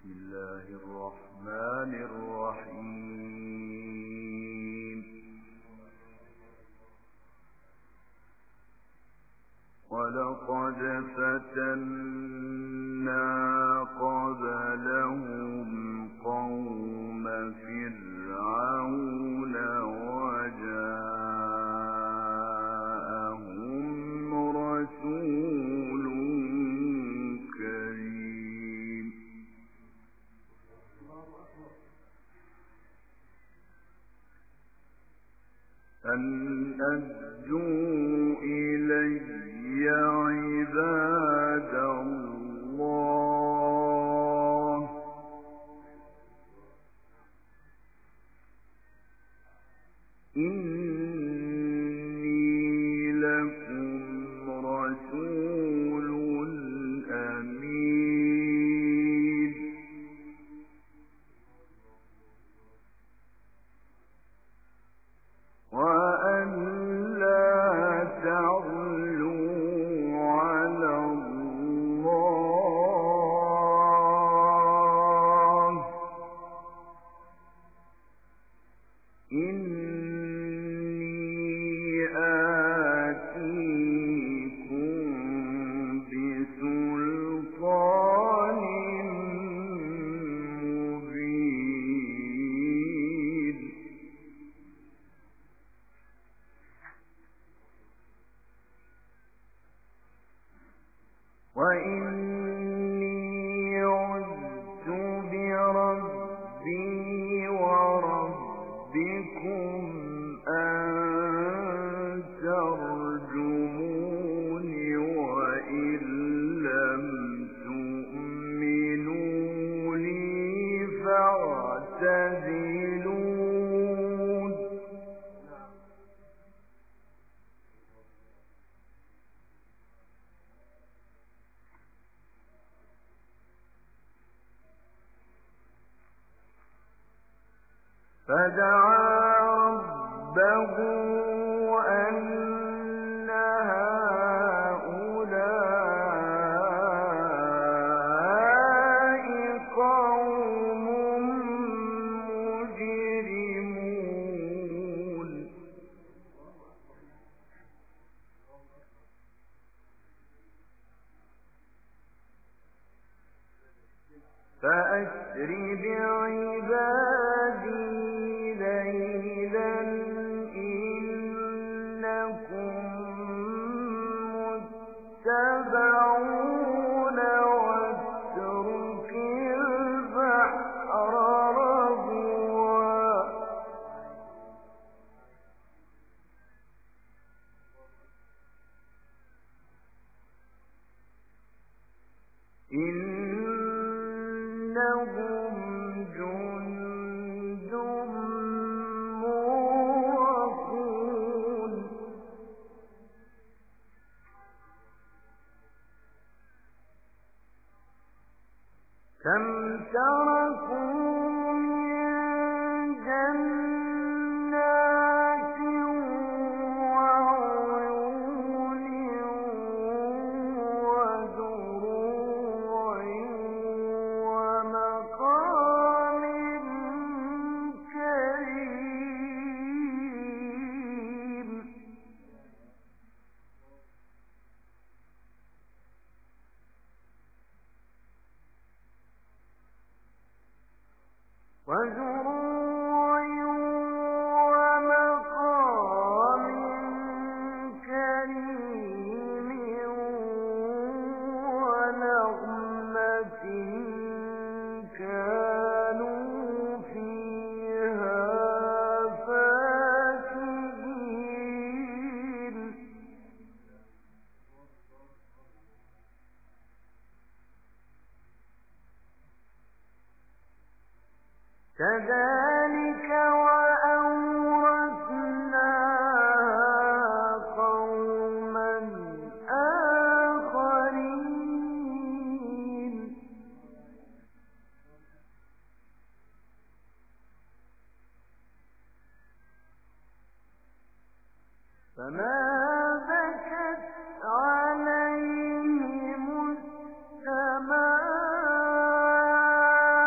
بسم الله الرحمن الرحيم ولقد فتنا قبلهم قوم فرعون وجاءهم رسول كريم أن أدوا إلي عباد الله إني لكم رسول أمين وأن لا تعلوا على الله إني آتيكم بسلطان مبين وإني عذت بربي وربكم أن ترجمون وإن لم تؤمنوا لي فاعتزلون فدعا ربه أن هؤلاء قوم مجرمون فأسر بعبادي ليلا إنكم متبعون واترك البحر رهوا إنهم جند مغرقون كم تركوا من جنات وعيون وزروع ومقام كريم وزروع ومقام كريم ونغمة كانوا فيها فاكهين كذلك وأورثناها قوما آخرين فما بكت عليهم السماء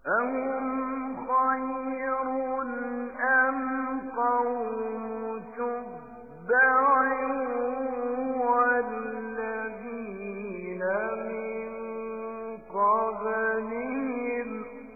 أهم خير أم قوم تبع والذين من قبلهم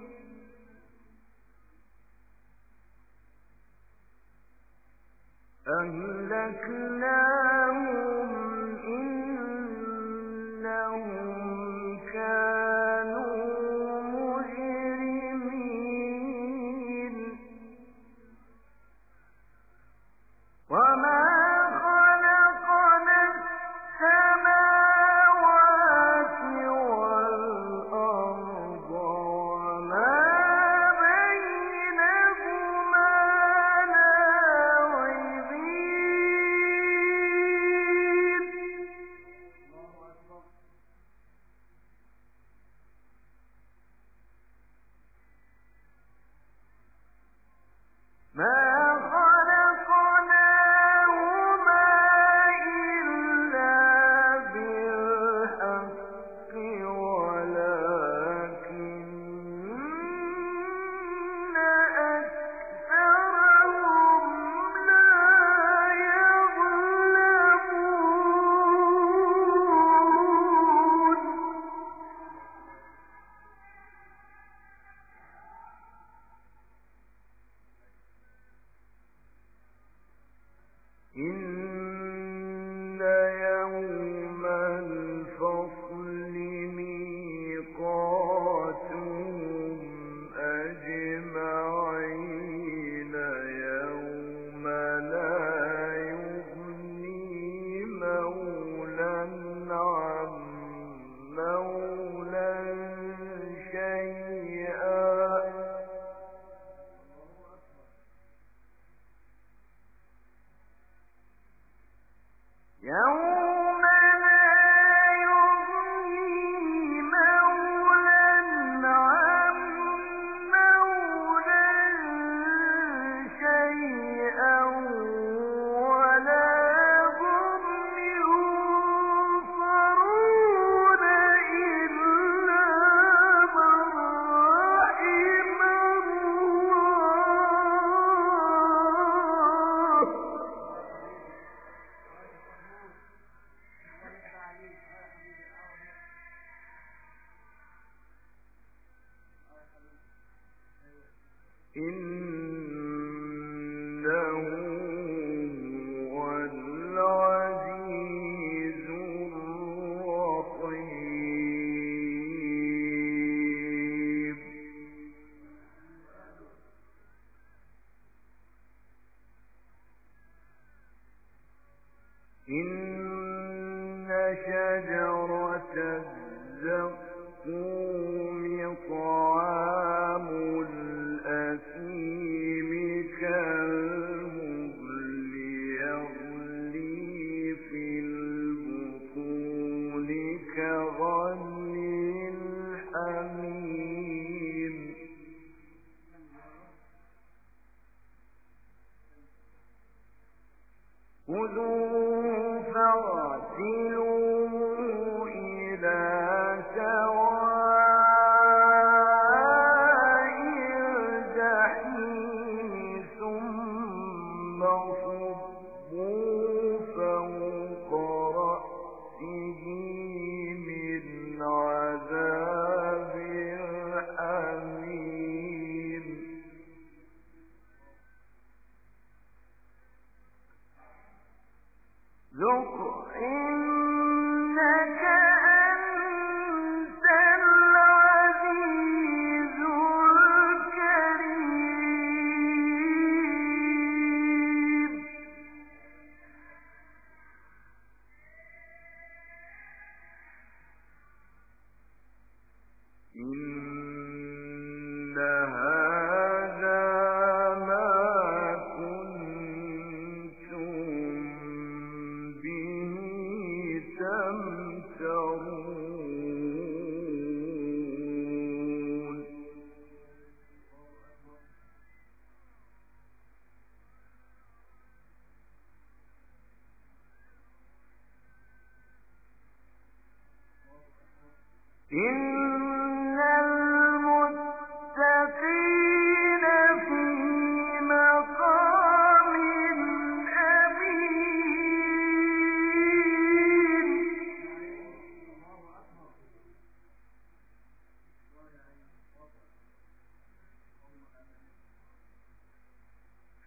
أهلكناهم إنهم كانوا مجرمين وما خلقنا السماوات والأرض وما بينهما لاعبين ما خلقناهما إلا بالحق ولكن أكثرهم لا يعلمون إن يوم الفصل ميقاتهم أجمعين يوم لا يغني مولى عن مولى شيئا يوم لا يغني مولى عن مولى شيئا ولا هم ينصرون إلا من رحم الله إنه هو العزيز الرحيم إن شجرة الزقوم طعام الأثيم كالمهل يغلي في البطون كغلي الحميم خذوه فاغتلوه إلى سواء الجحيم ثم صبوا فوق رأسه من عذاب الحميم ذق إنك أنت العزيز الكريم إن هذا ما كنتم به تمترون إن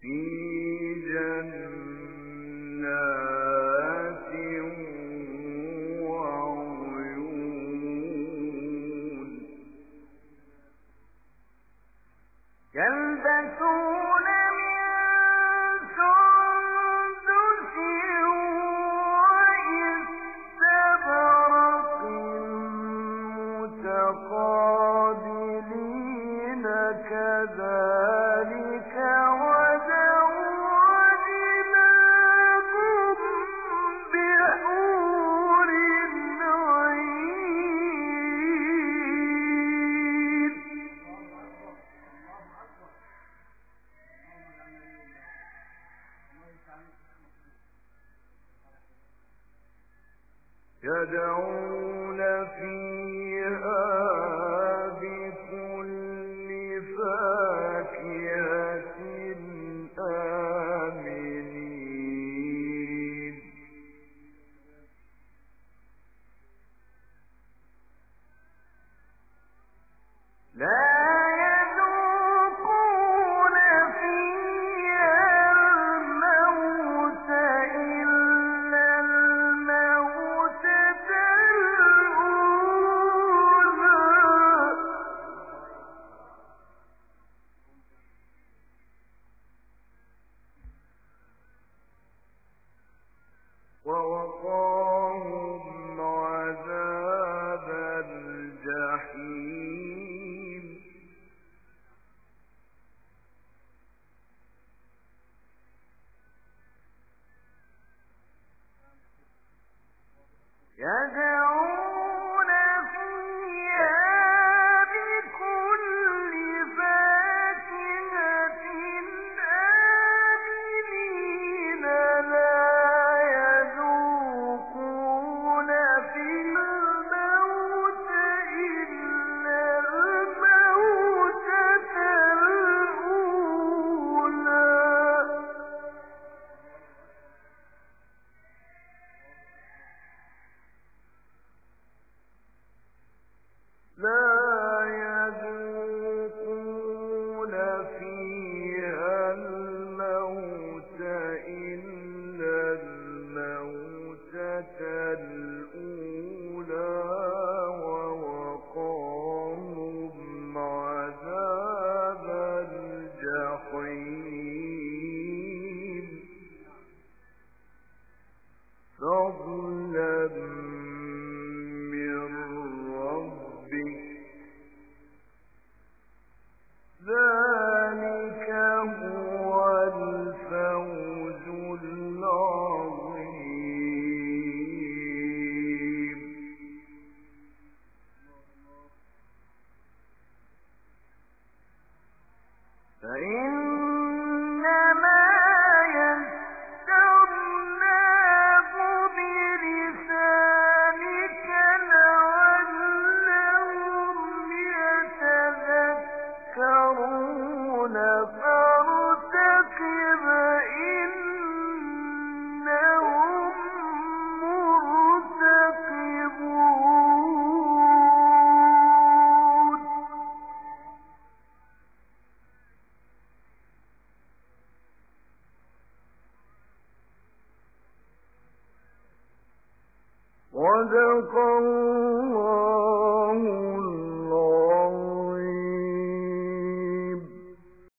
في جنات وعيون يلبسون من سندس وإستبرق متقابلين كذلك وزوجناهم بحور عين يدعون فيها بكل فاكهة آمنين لا يذوقون فيها الموت إلا الموتة الأولى ووقاهم عذاب الجحيم يدعون فيها بكل فاكهة آمنين لا يذوقون فيها الموت إلا الموتة الأولى لا يذوقون فيها الموت إلا الموتة الأولى ووقاهم عذاب الجحيم فضلا من ربك ذلك هو الفوز العظيم فإن